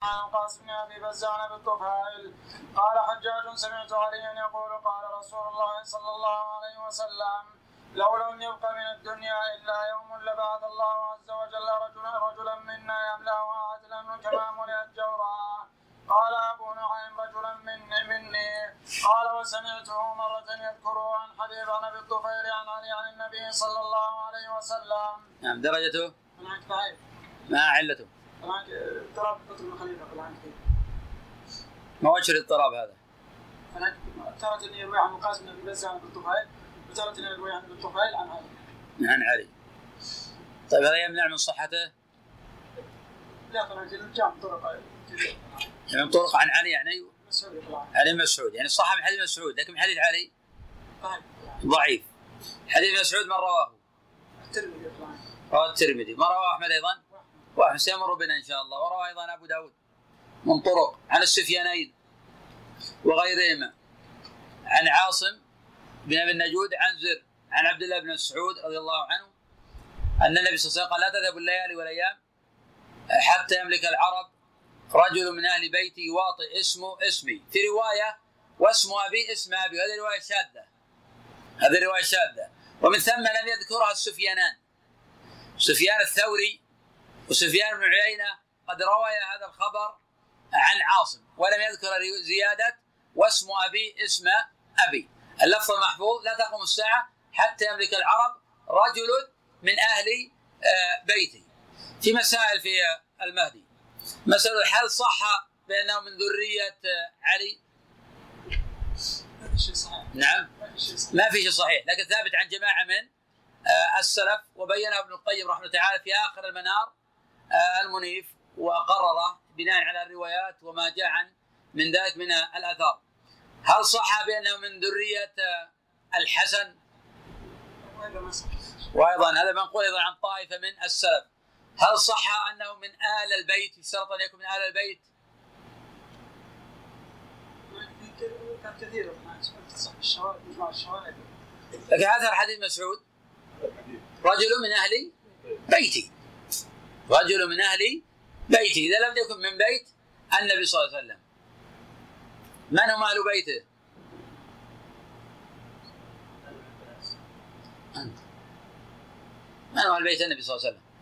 عن القاسم بن ابي بزان بالطفيل قال حجاج سمعت عليا يقول قال رسول الله صلى الله عليه وسلم لو لم يبق من الدنيا الا يوم لبعث الله عز وجل رجلا منا يملأها عدلا كما ملئت جورا. قال ابو نعيم رجلا مني. قال وسمعته مرة يذكر عن حبيب عن ابي الطفيل عن علي عن النبي صلى الله عليه وسلم. نعم. درجته؟ ضعيف. ما علته؟ اضطراب بطن الخليفة ما وجه الاضطراب هذا؟ ترى اني يروي عن القاسم بن ابي بزان عن الطفيل وترى اني يروي عن الطفيل عن علي. عن علي. طيب هذا يمنع من صحته؟ لا طبعا الجامع طرق يعني طرق عن علي يعني علي مسعود يعني صح من حديث مسعود لكن من حديث علي ضعيف. حديث مسعود من رواه؟ الترمذي. رواه الترمذي. ما رواه احمد ايضا؟ واحد سيمر بنا ان شاء الله. ورواه ايضا ابو داود من طرق عن السفيانين وغيرهما عن عاصم بن ابي النجود عن زر عن عبد الله بن مسعود رضي الله عنه ان النبي صلى الله عليه وسلم قال لا تذهب الليالي والايام حتى يملك العرب رجل من اهل بيتي يواطئ اسمه اسمي، في روايه واسم ابي اسم ابي، هذه روايه شاذه. هذه روايه شاذه ومن ثم لم يذكرها السفيانان. سفيان الثوري وسفيان بن عيينة قد روى هذا الخبر عن عاصم ولم يذكر زيادة واسم أبي اسم أبي. اللفظ المحفوظ لا تقوم الساعة حتى يملك العرب رجل من أهل بيتي. في مسائل في المهدي. مسألة هل صح بأنه من ذرية علي؟ نعم ما في شيء صحيح لكن ثابت عن جماعة من السلف وبينه ابن القيم رحمه الله تعالى في آخر المنار المنيف وقرره بناء على الروايات وما جاء عن من ذلك من الآثار. هل صح بأنه من ذرية الحسن؟ وأيضا هذا منقول أيضا عن طائفة من السلف. هل صح أنه من آل البيت؟ يشترط أن يكون من آل البيت؟ كثير لكن هذا حديث مسعود رجل من أهل بيتي، رجل من أهل بيتي. إذا لم يكن من بيت النبي صلى الله عليه وسلم من هم أهل بيته؟ أنت من هم أهل بيت النبي صلى الله عليه وسلم؟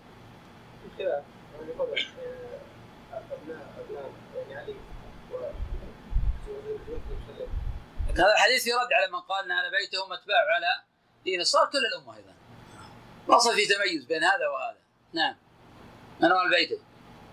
هذا الحديث يرد على من قال أن أهل بيته هم أتباع على دين صار كل الأمة أيضا. وصل في تميز بين هذا وهذا. نعم. من هو أهل بيته؟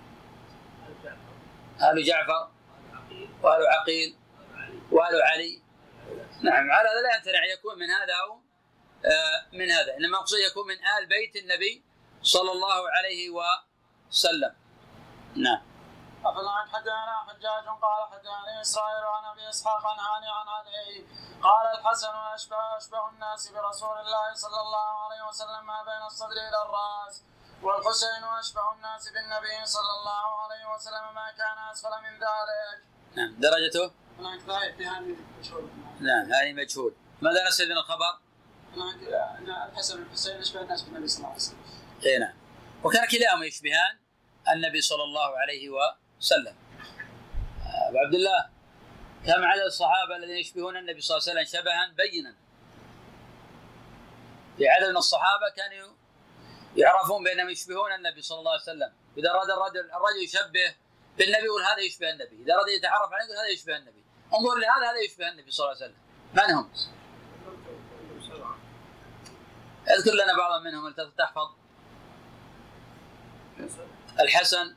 آل جعفر وآل عقيل وآل علي. نعم. على هذا لا يمتنع يكون من هذا أو من هذا، إنما المقصود يكون من آل بيت النبي صلى الله عليه وسلم. نعم. أفلا حدثنا حجاج قال حدثني إسرائيل عن أبي إسحاق عن هاني عن علي قال الحسن أشبه الناس برسول الله صلى الله عليه وسلم ما بين الصدر إلى الرأس، والحسين أشبه الناس بالنبي صلى الله عليه وسلم ما كان أسفل من ذلك. نعم. درجته؟ هناك ضعيف في هذه مجهول. نعم هذه مجهول. ماذا نسأل من الخبر؟ الحسن والحسين أشبه الناس بالنبي صلى الله عليه وسلم. إيه نعم. وكان كلاهما يشبهان النبي صلى الله عليه وسلم. أبو عبد الله كم عدد الصحابة الذين يشبهون النبي صلى الله عليه وسلم شبها بينا؟ في عدد من الصحابة كانوا يعرفون بأنهم يشبهون النبي صلى الله عليه وسلم. إذا أراد الرجل يشبه بالنبي يقول هذا يشبه النبي، إذا أراد يتعرف عليه يقول هذا يشبه النبي. انظر لهذا، هذا يشبه النبي صلى الله عليه وسلم. من هم؟ اذكر لنا بعضا منهم التي تحفظ. الحسن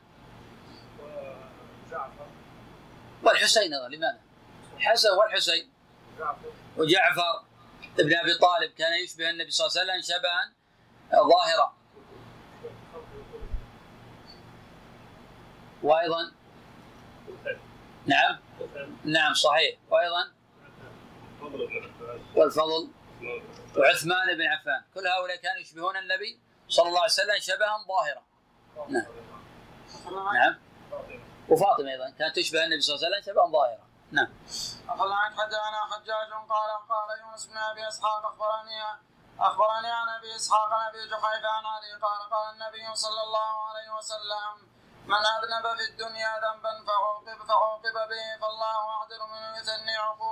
والحسين. هذا لماذا؟ الحسن والحسين وجعفر ابن أبي طالب كان يشبه النبي صلى الله عليه وسلم شبها ظاهرا. وأيضا نعم صحيح. وأيضا والفضل وعثمان بن عفان، كل هؤلاء كانوا يشبهون النبي صلى الله عليه وسلم شبها ظاهرا. نعم. وفاطمة أيضا كانت تشبه النبي صلى الله عليه وسلم شبها ظاهرا. نعم. حدثنا حجاج قال يونس بن أبي إسحاق أخبرني عن أبي إسحاق عن أبي جحيفة عن علي قال النبي صلى الله عليه وسلم من أذنب في الدنيا ذنبا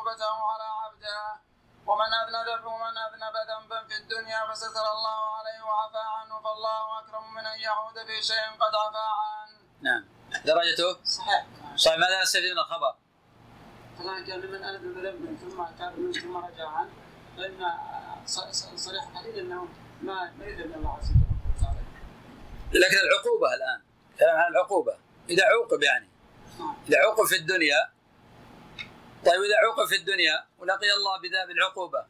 عقوبته على عبده. ومن أذنب ذنبا في الدنيا فستر الله عليه وعفى عنه، فالله أكرم من أن يعود في شيء قد عفى عنه. نعم. درجته صحيح. صحيح. ماذا نستفيد من الخبر؟ كان لمن أذنب ذنبا ثم تاب منه ثم رجع عنه، لأن صريح قليل أنه ما يذنب الله عز وجل. لكن العقوبة الآن كلام عن العقوبة، إذا عوقب يعني إذا عوقب في الدنيا. طيب إذا عوقب في الدنيا ولقي الله بذا بالعقوبة،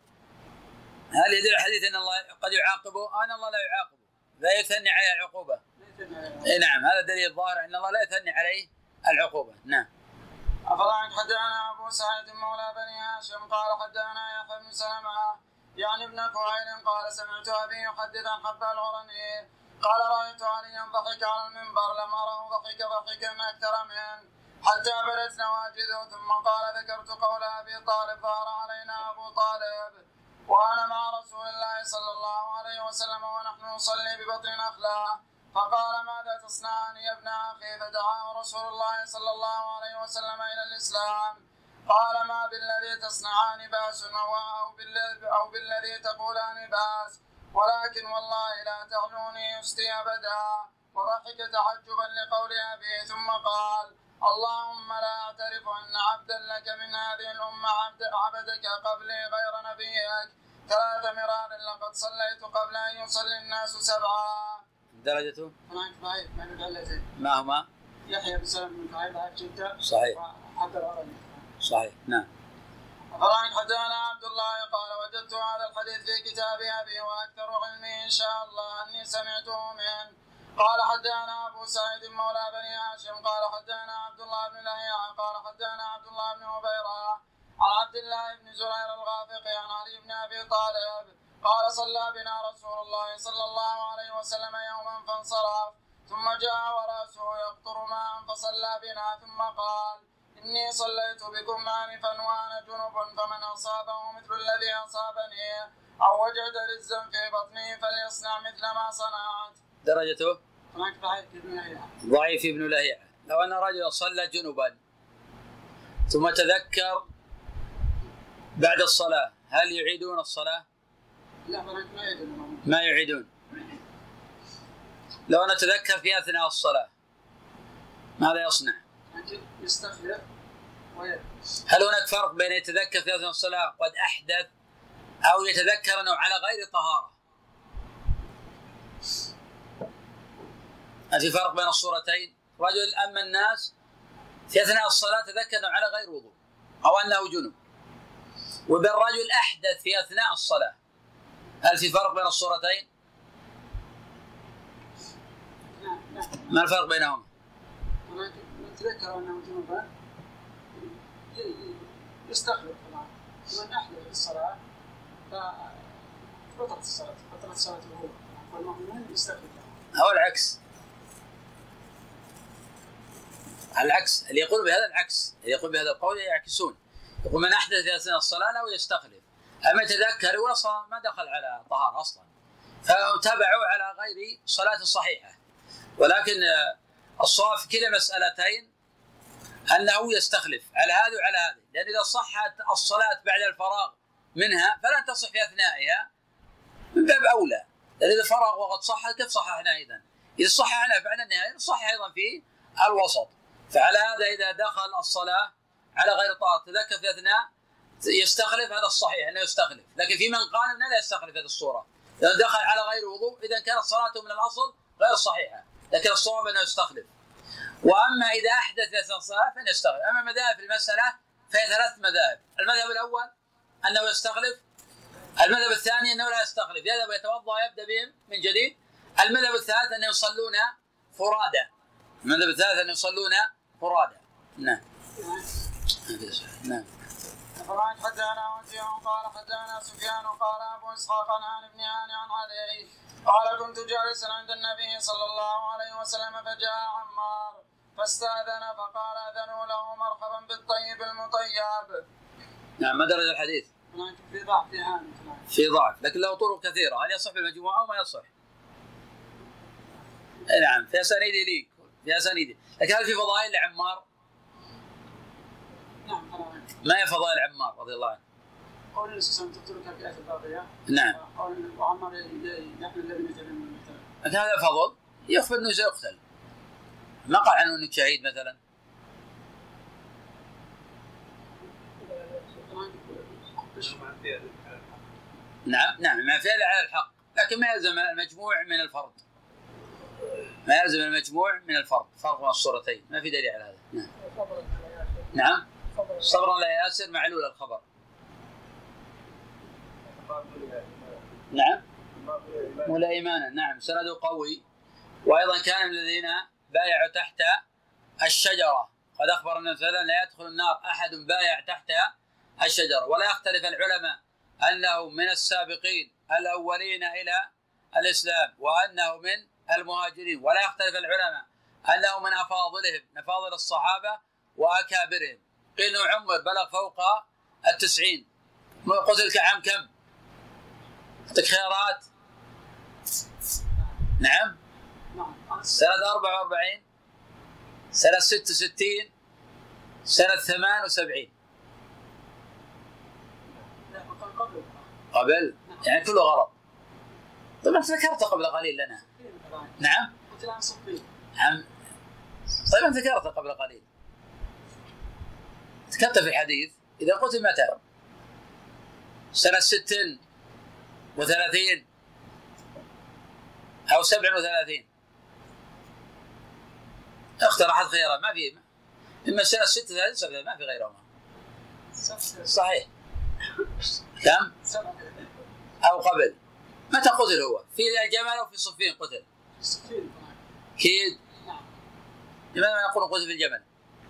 هل يدل الحديث أن الله قد يعاقبه؟ أن الله لا يعاقبه، لا يثني عليه العقوبة. نعم، هذا دليل ظاهر أن الله لا يثني عليه العقوبة. نعم. أفضل حدثنا أبو سعيد مولى بني هاشم قال حدثنا يحيى بن سلمة يعني ابن كهيل قال سمعت أبي يحدث عن حب العرني قال رأيت عليا ضحك على المنبر لم أره ضحكا أكثر منه حتى بدت نواجذه، ثم قال ذكرت قول أبي طالب ظهر علينا أبو طالب وأنا مع رسول الله صلى الله عليه وسلم ونحن نصلي ببطن نخلة، فقال ماذا تصنعان يا ابن أخي؟ فدعاه رسول الله صلى الله عليه وسلم إلى الإسلام. قال ما بالذي تصنعان بأس أو بالذي تقولان بأس، ولكن والله لا تعلوني يستي أبدا. وضحك تعجبا لقول أبيه ثم قال اللهم لا أعترف أن عبدا لك من هذه الأمة عبدك قبلي غير نبيك 3 مرات لقد صليت قبل أن يصلي الناس 7. درجته؟ هناك ضعيف من العلتين. ما هما؟ يحيى بن سلمة من ضعيف جدا. صحيح. وحد العرني. صحيح. نعم. أخبرني حدثنا عبد الله قال وجدت هذا الحديث في كتاب أبي وأكثر علمي إن شاء الله أني سمعته منه. قال حدثنا أبو سعيد مولى بني هاشم قال حدثنا عبد الله بن لهيعة قال حدثنا عبد الله بن عبيرة عن عبد الله بن زهير الغافقي عن علي بن أبي طالب قال صلى بنا رسول الله صلى الله عليه وسلم يوما فانصرف ثم جاء ورأسه يقطر ماء فصلى بنا ثم قال إني صليت بكم آنفا وأنا جنب فمن أصابه مثل الذي أصابني أو وجد رزا في بطنه فليصنع مثل ما صنعت. درجته؟ هناك ضعيف ابن لهيعة. ضعيف ابن لهيعة. لو أن رجل صلى جنبا ثم تذكر بعد الصلاة هل يعيدون الصلاة؟ لا ما يعيدون. ما يعيدون. لو أنا تذكر في أثناء الصلاة ماذا يصنع؟ يستخلف هل هناك فرق بين يتذكر في أثناء الصلاة قد أحدث أو يتذكر أنه على غير طهارة؟ هل في فرق بين الصورتين؟ رجل أما الناس في أثناء الصلاة تذكر أنه على غير وضوء أو أنه جنب، وبين رجل أحدث في أثناء الصلاة، هل في فرق بين الصورتين؟ ما الفرق بينهما؟ نتذكر أنه جنوبا يستخلف من أحدث الصلاة فبطلت الصلاة هو والمؤمنون يستخلف. أو العكس اللي يقول بهذا العكس، اللي يقول بهذا القول يعكسون، يقول من أحدث في أثناء الصلاة له يستخلف، أما يتذكر وأصلا ما دخل على طهارة أصلا فتابعوا على غير صلاة صحيحة. ولكن الصواب في كلا مسألتين أنه يستخلف على هذه وعلى هذه، لأن إذا صحت الصلاة بعد الفراغ منها فلن تصح في أثنائها من باب أولى، لأن إذا فرغ وقد صحت كيف صححنا أيضا؟ إذا صححنا بعد النهاية صح أيضا في الوسط. فعلى هذا إذا دخل الصلاة على غير طهارة تذكر في أثناء يستخلف، هذا الصحيح أنه يستخلف، لكن في من قال أنه لا يستخلف هذه الصورة، لأنه دخل على غير وضوء إذا كانت صلاته من الأصل غير صحيحة، لكن الصواب أنه يستخلف. وأما إذا أحدث في أثناء الصلاة فإنه يستخلف. أما مذاهب في المسألة فهي 3 مذاهب، المذهب الأول أنه يستخلف، المذهب الثاني أنه لا يستخلف يذهب ويتوضأ ويبدأ بهم من جديد، المذهب الثالث أنه يصلون فرادى، المذهب الثالث أنه يصلون فرادى. نعم. نعم. فراج حدثنا وكيع قال حدثنا سفيان قال أبو إسحاق عن ابن هاني عن علي قال كنت جالسا عند النبي صلى الله عليه وسلم فجاء عمار فاستأذن فقال أذنوا له مرحبا بالطيب المطيب. نعم. ما درجة الحديث؟ في ضعف في هاني. في ضعف، لكن له طرق كثيرة، هل يصح بالمجموعة أو ما يصح؟ نعم. في أسانيد ليك، في أسانيد، لكن هل في فضائل لعمار؟ نعم. ما هي فضائل عمار رضي الله عنه؟ قول النبي صلى الله عليه وسلم تترك في آية الباقية. نعم. قول وعمر يحمل الذي مثلا. هذا فضل يخبر انه سيقتل، ما قال عنه انه شهيد مثلا. نعم ما فعل على الحق، لكن ما يلزم المجموع من الفرد. ما يلزم المجموع من الفرد، فرق بين الصورتين، ما في دليل على هذا. نعم. صبرا لا ياسر معلول الخبر. نعم. ولا إيمانا. نعم سنده قوي. وأيضا كان من الذين بايعوا تحت الشجرة، قد أخبر النبي صلى الله عليه وسلم لا يدخل النار أحد بايع تحت الشجرة. ولا يختلف العلماء أنه من السابقين الأولين إلى الإسلام وأنه من المهاجرين. ولا يختلف العلماء أنه من أفاضل الصحابة وأكابرهم. قيل إنه عمر بلغ فوق 90. قتل كعام كم؟ أعطيك خيارات. نعم. سنة 44، سنة 66، سنة 78. قبل يعني كله غلط. طيب أنت ذكرت قبل قليل لنا. نعم. نعم. طيب أنت ذكرت قبل قليل، ذكرت في الحديث إذا قتل متى؟ سنة 36 أو 37. اختر أحد خيارات، ما في إما سنة 36 37، ما في غيرهما. صحيح. كم؟ أو قبل. متى قتل هو؟ في الجمل أو في صفين قتل؟ أكيد. لماذا ما نقول قتل في الجمل؟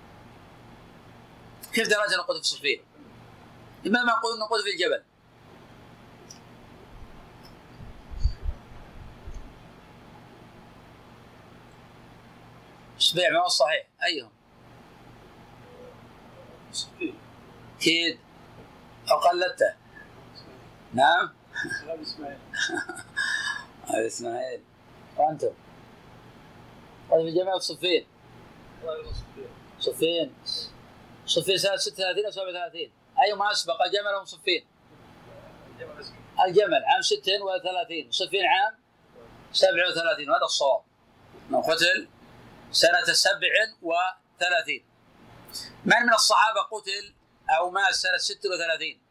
كيف درجة نقول في صفين؟ لماذا ما نقول نقول في الجبل؟ السبيع ما هو الصحيح، أيهم؟ أكيد. أو قلدته؟ نعم. أبي إسماعيل. وأنتم؟ قتل في الجمل أو صفين؟ صفين. صفين سنة 36 أو 37. أيهما أسبق الجمل أو صفين؟ الجمل عام 36، صفين عام 37، وهذا الصواب. من قتل سنة 37. من الصحابة قتل أو مات سنة 36؟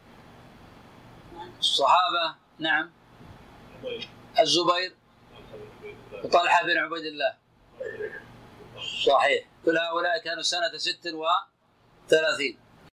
الصحابة. نعم. الزبير وطلحة بن عبيد الله. صحيح. كل هؤلاء كانوا سنة 36.